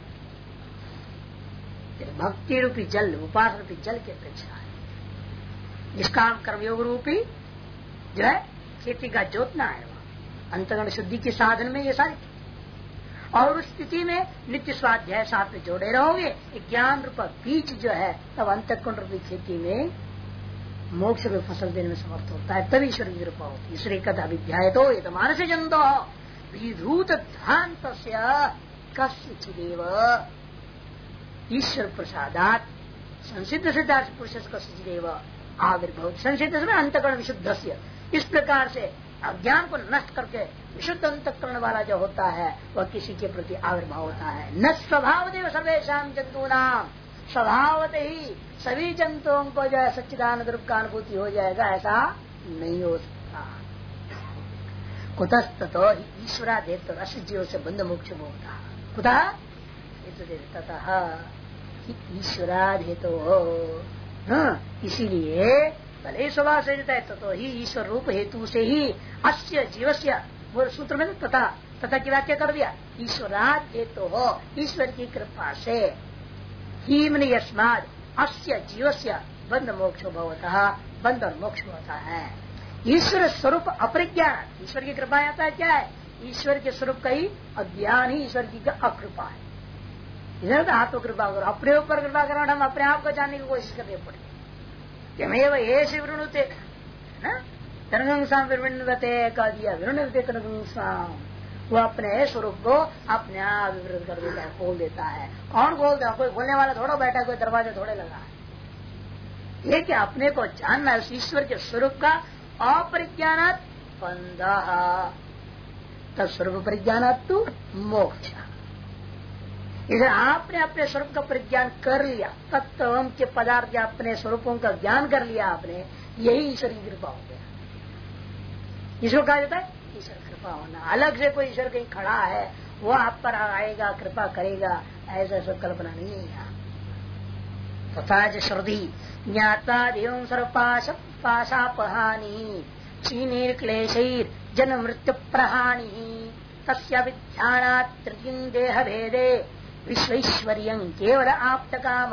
भक्ति रूपी जल, उपासना रूपी जल की अपेक्षा है। निष्काम कर्मयोग रूपी जो है खेती का जोतना है, वहां अंतःकरण शुद्धि के साधन में ये सारी। और उस स्थिति में नित्य स्वाध्याय साथ में जोड़े रहोगे, ज्ञान रूपा बीज जो है तब अंतःकरण रूपी खेती में मोक्ष में फसल देने में समर्थ होता है, तभी ईश्वर की कृपा होती है। इसलिए कथा विद्याय तो ये मानस जंतो विधूत ध्यान कस्यचिदेव ईश्वर प्रसादात संसिद्ध सिद्धार्थ पुरुष कस्यचिदेव आविर्भव। संसिद्ध में अंतःकरण विशुद्ध। इस प्रकार से अज्ञान को नष्ट करके विशुद्ध अंतःकरण वाला जो होता है वह किसी के प्रति आविर्भाव होता है। न स्वभाव देव सर्वेशाम जंतु नाम, स्वभावत ही सभी जंतुओं को जो है सच्चिदानंद रूप का अनुभूति हो जाएगा, ऐसा नहीं हो सकता। कुतस्ततो ईश्वरादेव रसजीव से बंध मोक्ष होता कुतः ईश्वराधेतो। इसीलिए भले स्वभाव से देता है तो ही ईश्वर रूप हेतु से ही अस्य जीवस्य, वो सूत्र में तथा तथा की व्याख्या कर दिया। ईश्वराद हेतु हो, ईश्वर की कृपा से ही मन यस्माद अस्य जीवस्य बंध मोक्ष भवतः, बंध और मोक्ष होता है। ईश्वर स्वरूप अपरिज्ञान, ईश्वर की कृपा आता है क्या है, ईश्वर के स्वरूप का ही अज्ञान ही ईश्वर की अकृपा है। इधर तो आत्म कृपा करो, अपने ऊपर कृपा करो, हम अपने आप को जानने की कोशिश करनी पड़ेगी। ये वृणुते विवृणते कह दिया, विवृणते कनगंसाम, वो अपने स्वरूप को अपने आप विवृत कर देता है, खोल देता है। कौन खोलता है? कोई खोलने वाला थोड़ा बैठा, कोई दरवाजा थोड़े लगा है। ये क्या अपने को जानना है, उस ईश्वर के स्वरूप का अपरिज्ञानात् बंधः तत्स्वरूप परिज्ञानात् तु मोक्ष। इधर आपने अपने स्वरूप का परिज्ञान कर लिया, तत्व के पदार्थ या अपने स्वरूपों का ज्ञान कर लिया आपने, यही ईश्वर की कृपा हो गया। ईश्वर कहा जाता है ईश्वर कृपा होना। अलग से कोई ईश्वर कहीं खड़ा है वो आप पर आएगा कृपा करेगा, ऐसा सब कल्पना नहीं है यहाँ। तथा श्रुति ज्ञाता देवं सर्वपाश पाशापहानि क्षीणीर क्लेशैर जन्म मृत्यु प्रहानि तस्य विध्यानात् तृतीयं देह भेदे विश्वैश्वर्यं केवल आप्त काम।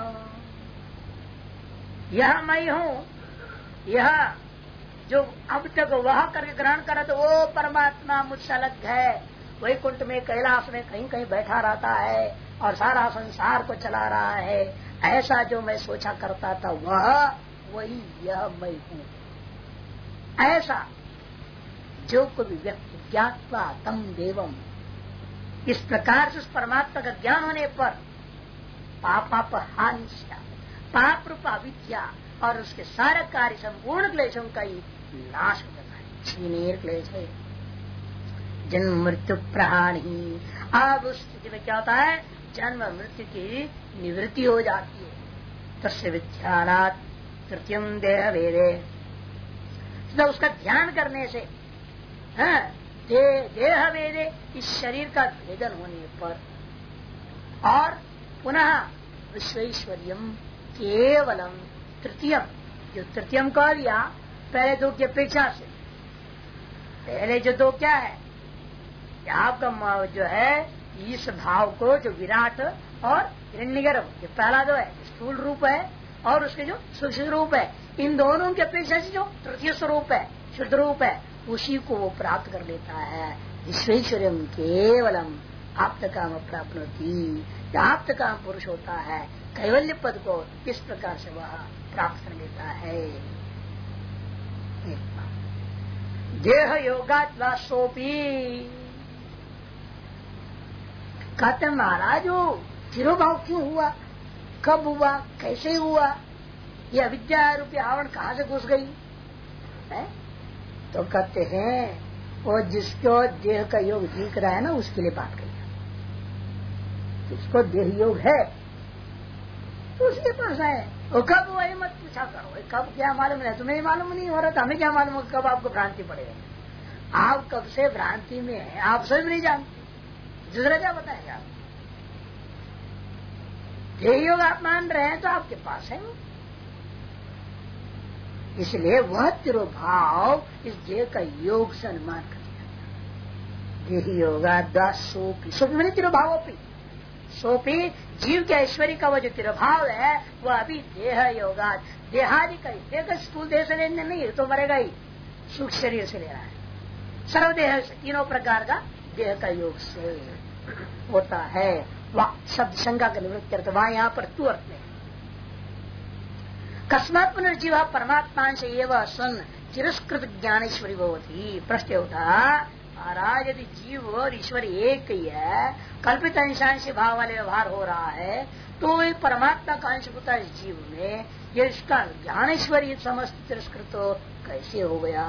यह मैं हूँ, यह जो अब तक वह करके ग्रहण करे तो वो परमात्मा मुझसे अलग है, वैकुंठ में कैलाश में कहीं कहीं बैठा रहता है और सारा संसार को चला रहा है, ऐसा जो मैं सोचा करता था वह वही यह मैं हूँ। ऐसा जो कोई व्यक्ति ज्ञात्वा तम देवम, इस प्रकार से उस परमात्मा का ज्ञान होने पर पापापहानि पाप रूपा विद्या और उसके सारे कार्य संपूर्ण क्लेशों का ही नाश हो जाता है। क्षीणीर क्लेश है जन्म मृत्यु प्रहानि। अब उस स्थिति में क्या होता है, जन्म मृत्यु की निवृत्ति हो जाती है। तस्य विध्यानात् तृतीयं देह भेदे, तो उसका ध्यान करने से देह भेदे, इस शरीर का भेदन होने पर, और पुनः विश्वैश्वर्यम केवलम तृतीयम, जो तृतीयम कह दिया पहले दो की अपेक्षा से। पहले जो दो क्या है, आपका जो है इस भाव को जो विराट और हिरण्यगर्भ, जो पहला दो है स्थूल रूप है और उसके जो सूक्ष्म रूप है, इन दोनों की अपेक्षा से जो तृतीय स्वरूप है शुद्ध रूप है उसी को वो प्राप्त कर लेता है। विश्वेश्वरम केवलम आप्त काम प्राप्नोति, आप्त काम पुरुष होता है कैवल्य पद को किस प्रकार से वह प्राप्त कर लेता है। देह योगात्वा सोपी, कहते महाराज वो तिरोभाव क्यों हुआ, कब हुआ, कैसे हुआ, ये अविद्या रूपी आवरण कहाँ से घुस गई है? तो कहते हैं वो जिसको देह का योग दिख रहा है ना उसके लिए बात करिए। जिसको देह योग है तो उसके पास है। वो कब हुआ ये मत पूछा करो, कब क्या मालूम है, तुम्हें मालूम नहीं हो रहा था, हमें क्या मालूम हो कब आपको भ्रांति पड़ेगा। आप कब से भ्रांति में है आप स्वयं नहीं जानते, दूसरा क्या बताएगा। आप देह योग आप मान रहे हैं तो आपके पास है वो, इसलिए वह तिरोभाव इस देह का योग से अनुमान कर दिया। देह योगा दोपी सोपी मैंने तिरोभावोपी सोपी जीव के ऐश्वर्य का वह जो तिरोभाव है वह अभी देह योगा देहादि का देह स्थूल देह से लेने नहीं है तो मरेगा ही, सूक्ष्म शरीर से ले रहा है, सर्वदेह से तीनों प्रकार का देह का योग से होता है। वह शब्द शंका का निवृत्ति करते वहां यहाँ पर तू अर्थ में कस्मात् पुनर्जीव परमात्मांश एवं सन तिरस्कृत ज्ञानेश्वरी भवती। प्रश्न उठा महाराज यदि जीव और ईश्वर एक ही है, कल्पित अंशांश भाव वाले व्यवहार हो रहा है, तो एक परमात्मा का अंश होता है इस जीव में, ये इसका ज्ञानेश्वरी समस्त तिरस्कृत कैसे हो गया।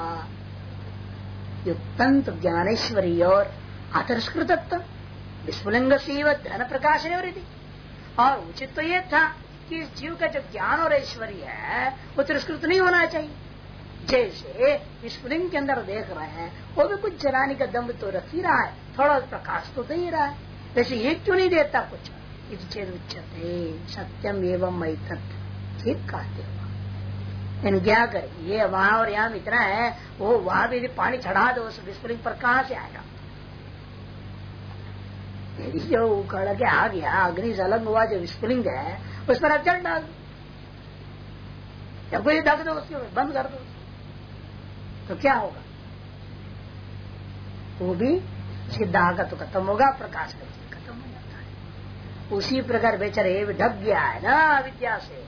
युक्तंत ज्ञानेश्वरी और अतिरस्कृतत्व विस्फुलिंग से धन प्रकाश नहीं, और उचित तो ये था कि इस जीव का जो ज्ञान और ऐश्वर्य है वो तिरस्कृत नहीं होना चाहिए। जैसे विस्फुलिंग के अंदर देख रहे हैं वो भी कुछ जलाने का दम तो रख ही रहा है, थोड़ा प्रकाश तो दे ही रहा है, वैसे ये क्यों नहीं देता कुछ। इस चेत उच्चते सत्यम एवं मई तत्व ठीक कहते हो। इन क्या करे ये वहां और यहाँ इतना है, वो वहां भी पानी चढ़ा दो उस विस्फुलिंग पर कहाँ से आएगा। जो उखड़ के आ गया अग्नि से अलग हुआ जो विस्फुलिंग है उस पर आप जल डाल दो, जब कोई ढक दो उसके बंद कर दो तो क्या होगा, वो भी सिद्धा तो खत्म होगा, प्रकाश का खत्म हो जाता है। उसी प्रकार बेचारे ये भी ढक गया है ना विद्या से।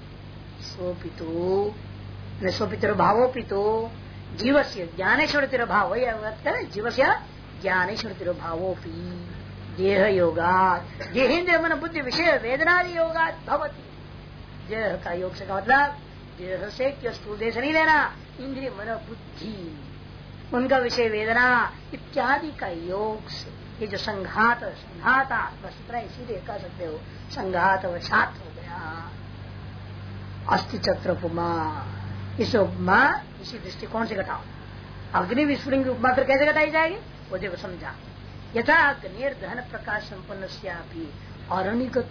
सोपितो भावो पितो जीवस्य ज्ञानेश्वर तिरभाव वही जीवस्य ज्ञानेश्वर तिरभावोपी देह योगा देहेन्द्र मन बुद्धि विषय वेदनादि योगा भवती। देह का योग से का मतलब देह से क्यों स्थूल देह से नहीं लेना, इंद्रिय मन बुद्धि उनका विषय वेदना इत्यादि का योग से ये जो संघाता बस इतना इसीलिए कह सकते हो संघात वशात हो गया। अस्थि चक्र उपमा, इस उपमा इसी दृष्टिकोण से घटाओ। अग्नि विस्फुलिंग की उपमा फिर कैसे घटाई जाएगी वो देखो समझा। यथा अग्निर दहन प्रकाश संपन्न अरणिगत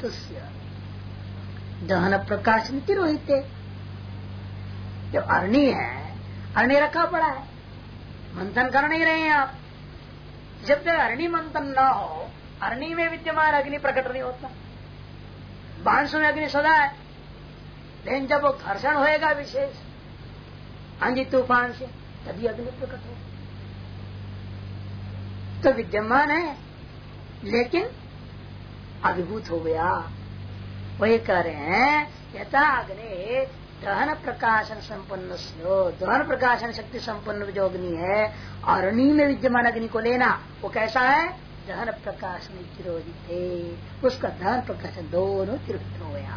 दहन प्रकाश तिरोहित, जो अरणी है अरणी रखा पड़ा है, मंथन कर नहीं रहे हैं आप। जब तक अरणी मंथन न हो अरणी में विद्यमान अग्नि प्रकट नहीं होता। बांसु में अग्नि सदा है, लेकिन जब वो घर्षण होएगा विशेष आंधी तूफान से तभी अग्नि प्रकट होगा। तो विद्यमान है लेकिन अभिभूत हो गया। वही कह रहे हैं यथा अग्नि दहन प्रकाशन संपन्न, दहन प्रकाशन शक्ति संपन्न जो अग्नि है अरणी में विद्यमान अग्नि को लेना वो कैसा है, दहन प्रकाशन तिरोहित है, उसका दहन प्रकाशन दोनों तिरोहित हो गया।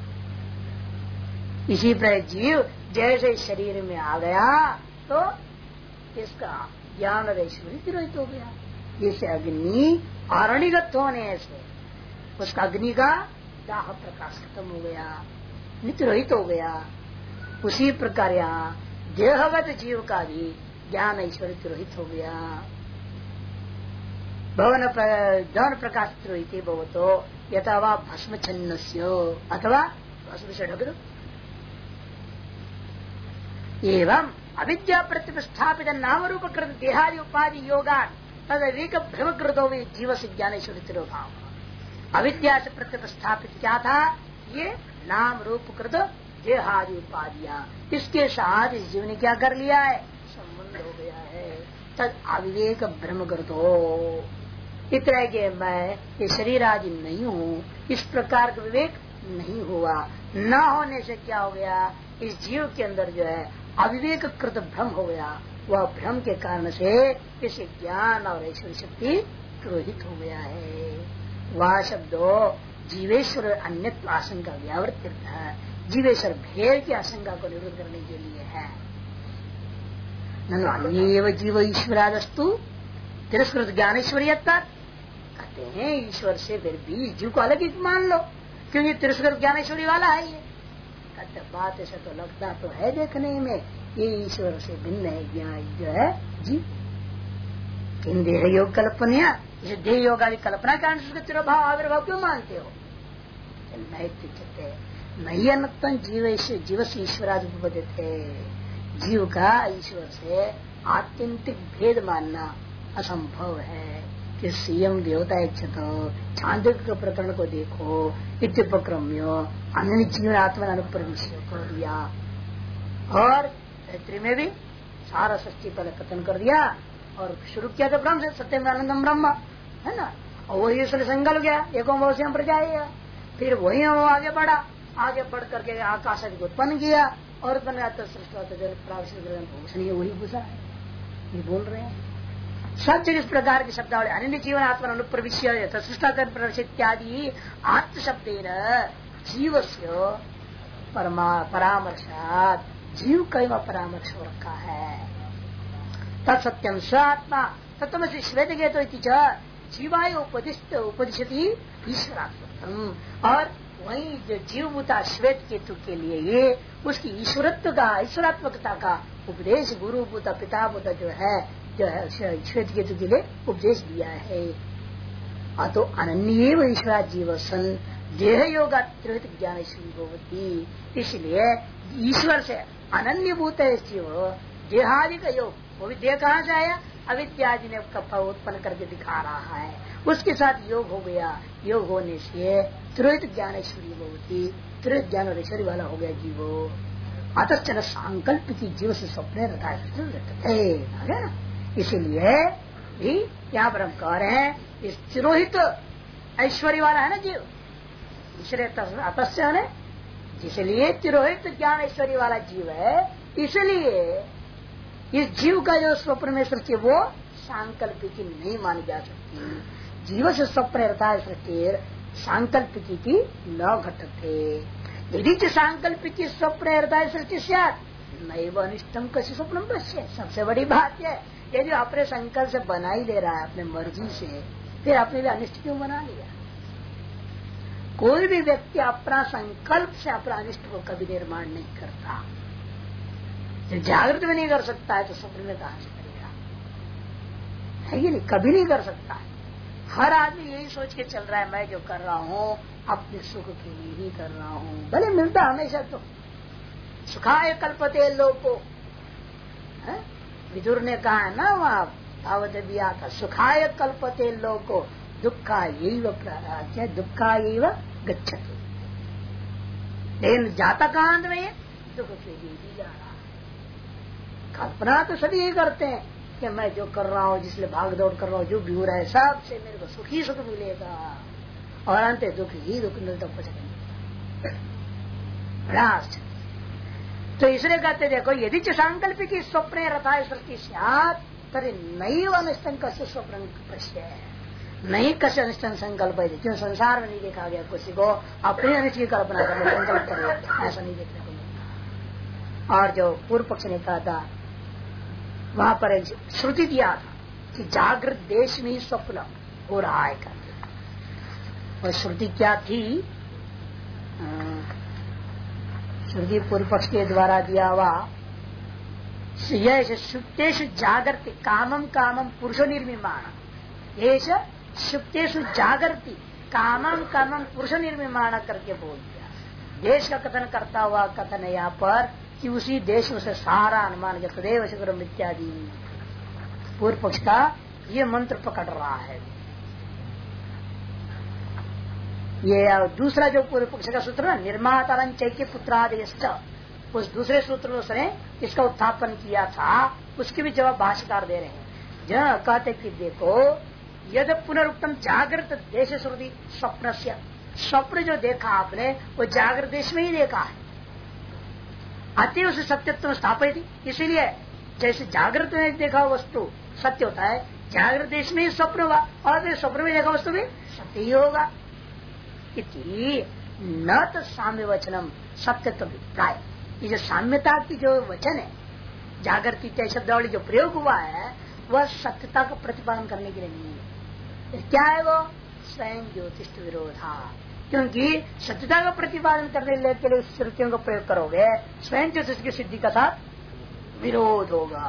इसी प्रकार जीव जैसे शरीर में आ गया तो इसका ज्ञान और ऐश्वर्य तिरोहित हो गया। जैसे अग्नि अरणिगत होने से उसका अग्नि का दाह प्रकाश खत्म हो गया, नितिरोहित हो गया। उसी प्रकार यहाँ देहगत जीव का भी ज्ञान ऐश्वर्य तिरोहित हो गया। धन प्रकाश तिरोहित भवतो यथा वा भस्म छन्नस्य अथवा भस्म से ढक दो। एवं अविद्या प्रतिष्ठापित नाम रूप कृत देहादि उपाधि योगा तदविक भ्रमकृतो भी जीव से ज्ञानेश्वरी तिरोभाव। अविद्या से प्रतिष्ठापित क्या था, ये नाम रूप कृत देहादि उपाधियां, इसके साथ इस जीव ने क्या कर लिया है, संबंध हो गया है। तद अविवेक भ्रमकृतो, इतना कि मैं ये शरीर आदि नहीं हूँ, इस प्रकार का विवेक नहीं हुआ। न होने से क्या हो गया, इस जीव के अंदर जो है अविवेक कृत भ्रम हो गया। वह भ्रम के कारण से इस ज्ञान और ऐश्वर्य शक्ति तिरोहित हो गया है। वह शब्दो जीवेश्वर अन्यत्व आशंका व्यावृत्ति जीवेश्वर भेद की आशंका को निवृत्त करने के लिए है। अन्येव जीव ईश्वरादस्तु तिरस्कृत ज्ञानेश्वरीयता कहते हैं ईश्वर से फिर भी जीव को अलग ही मान लो क्योंकि तिरस्कृत ज्ञानेश्वरी वाला है ये। कहते बात ऐसा तो लगता तो है देखने में ये ईश्वर से भिन्न है ज्ञान जो है जीव। किन देह योग कल्पनिया इसे देह योग आदि कल्पना कारण से तिरोभाव आविर्भाव क्यों मानते हो? नहीं अनत्तम जीव से ईश्वरादि उपपद्यते जीव का ईश्वर से आत्यंतिक भेद मानना असंभव है कि सीएम देवता इच्छतो छांदोग्य प्रकरण को देखो इत्युपक्रम्यो अन्य जीवन आत्मा अनुप्रविष्ट कर दिया और चैत्री में भी सारा सृष्टि पहले कथन कर दिया और शुरू किया था ब्रह्म से सत्यम आनंदम ब्रह्म है ना। और वही उसने संकल्प गया एको बहुत प्रजाएगा फिर वही वो आगे बढ़ करके आकाश को उत्पन्न किया और वही घुसा है ये बोल रहे हैं। सब जगह इस प्रकार की शब्दावली अन्य जीवन आत्मा अनुप्रविश्य सृष्टाकर प्रवेश इत्यादि आत्म शब्देन जीव से परामर्शात जीव का परामर्श हो रखा है। तत्सत्यम स आत्मा तत्वमसि श्वेत तो जीवाय उपदिशति ईश्वरात्म और वही जो जीवभूता श्वेत केतु के लिए ये उसकी ईश्वरात्मकता का उपदेश गुरुभूता पिताभूता जो है श्वेत केतु के लिए उपदेश दिया है। अतो अनन्य ईश्वरा जीव सन देह योगा त्रिहित ज्ञान होती इसलिए ईश्वर से अनन्य भूत है जीव देहादि का योग वो भी देह कहाँ से आया अविद्यादि ने उत्पन्न करके दिखा रहा है उसके साथ योग हो गया। योग होने से त्रिहित ज्ञानेश्वरी होती त्रिहित ज्ञान और ऐश्वर्य वाला हो गया जीवो। अतश्चन संकल्प की जीव से स्वप्न रहता है इसीलिए भी यहाँ पर हम कह रहे हैं इस तिरोहित ऐश्वर्य वाला है ना जीव इसलिए अतश्च है इसलिए तिरोहित ज्ञान ऐश्वर्य वाला जीव है। इसलिए इस जीव का जो स्वप्न में सृष्टि वो सांकल्पिकी नहीं मानी जा सकती। जीव से स्वप्न रहता है सृष्टि सांकल्पिकी की न घटते यदि सांकल्पिकी स्वप्न रहता है सृष्टि नैव अनिष्टम कसी स्वप्न पश्य। सबसे बड़ी बात है यदि अपने संकल्प से बना ही ले रहा है अपने मर्जी से फिर अपने लिए अनिष्ट क्यों बना लिया? कोई भी व्यक्ति अपना संकल्प से अपना अनिष्ट को कभी निर्माण नहीं करता। जब जागृत में नहीं कर सकता है तो स्वप्न में कहां से करेगा? है ये नहीं कभी नहीं कर सकता है। हर आदमी यही सोच के चल रहा है मैं जो कर रहा हूँ अपने सुख के लिए ही कर रहा हूँ भले मिलता हमेशा तो सुखाय कल्पते लोको विदुर ने कहा है ना वहाँ भावत दिया था सुखाय कल्पते लोको दुखा यही प्राराध्य दुखा यही गच्छति। लेकिन जाता कहां में दुख के लिए भी जा रहा है। कल्पना तो सभी यही करते हैं कि मैं जो कर रहा हूँ जिसलिए भाग दौड़ कर रहा हूँ जो भी हो रहा है सबसे मेरे को सुख ही सुख मिलेगा और अंत दुख ही दुख मिलता कुछ नहीं। तो इसलिए कहते देखो यदि सांकल्पिक स्वप्न रथा सृष्टि तरी नई अनिष्टन कस्य स्वप्न पश्य नहीं कस्य अनिष्टन संकल्प है क्यों संसार में नहीं देखा गया किसी को अपने अनिष्ट की कल्पना करने संकल्प कर ऐसा नहीं देखने को मिलता। और जो पूर्व पक्ष ने कहा था वहां पर एक श्रुति दिया था कि जागृत देश में ही स्वप्न हो रहा है करके। और श्रुति क्या थी? श्रुति पूर्व पक्ष के द्वारा दिया हुआ यह सुप्तेषु जागृति कामम कामम पुरुषो निर्मिमाण ये सुप्तेषु जागृति कामम कामम पुरुषो निर्मिमाण करके बोल दिया। देश का कथन करता हुआ कथन यहाँ पर कि उसी देश में से सारा अनुमान जो सदैव शुक्रम इत्यादि पूर्व पक्ष का ये मंत्र पकड़ रहा है। ये दूसरा जो पूर्व पक्ष का सूत्र ना निर्मातारं चैक्य पुत्रादेष्ट उस दूसरे सूत्र में उसने इसका उत्थापन किया था उसके भी जवाब भाष्यकार दे रहे हैं। जहाँ कहते कि देखो यद पुनरुक्तम जागृत देश श्रुति स्वप्न से स्वप्न जो देखा आपने वो जागृत देश में ही देखा है अति उसे सत्यत्व स्थापित। इसीलिए जैसे जागृत में देखा वस्तु सत्य होता है जागृत देश में स्वप्न हुआ और स्वप्न में देखा वस्तु भी सत्य ही होगा। इति न तो साम्य वचनम सत्यत्व अभिप्राय। ये जो साम्यता की जो वचन है जागृति शब्दावली जो प्रयोग हुआ है वह सत्यता का प्रतिपादन करने के लिए नहीं है। क्या है वो? स्वयं ज्योतिष विरोधा। क्योंकि सत्यता का प्रतिपादन करने के लिए श्रुतियों का प्रयोग करोगे स्वयं ज्योतिष की सिद्धि का साथ विरोध होगा।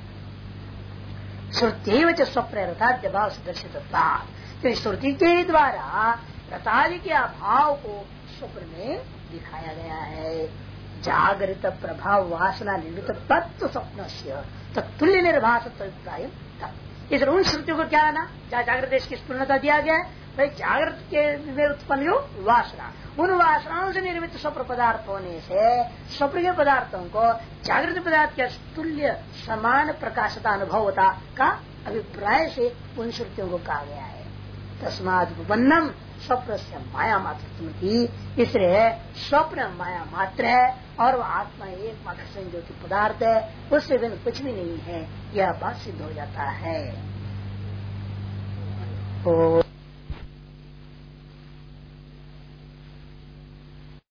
श्रुति व स्वप्न रथाद्य भाव से दर्शित तो श्रुति के द्वारा रथादि के अभाव को स्वप्न में दिखाया गया है। जागृत प्रभाव वासना निर्मित तत्व स्वप्न से तत्तुल्य निर्भास अभिप्राय। इस उन श्रुतियों को क्या है ना जागृत देश की पूर्णता दिया गया है भाई जागृत के में उत्पन्न हो वासना, उन वासनाओं से निर्मित स्वप्न पदार्थ होने से स्वप्न के पदार्थों को जागृत पदार्थ के तुल्य समान प्रकाशता अनुभवता का अभिप्राय से उन श्रुतियों को कहा गया है। तस्माद उपन्नम स्वप्न से माया मात्र की, इसलिए स्वप्न माया मात्र है और वह आत्मा एकमात्र स्वयं ज्योति पदार्थ है, उससे बिन कुछ भी नहीं है। यह बात सिद्ध हो जाता है।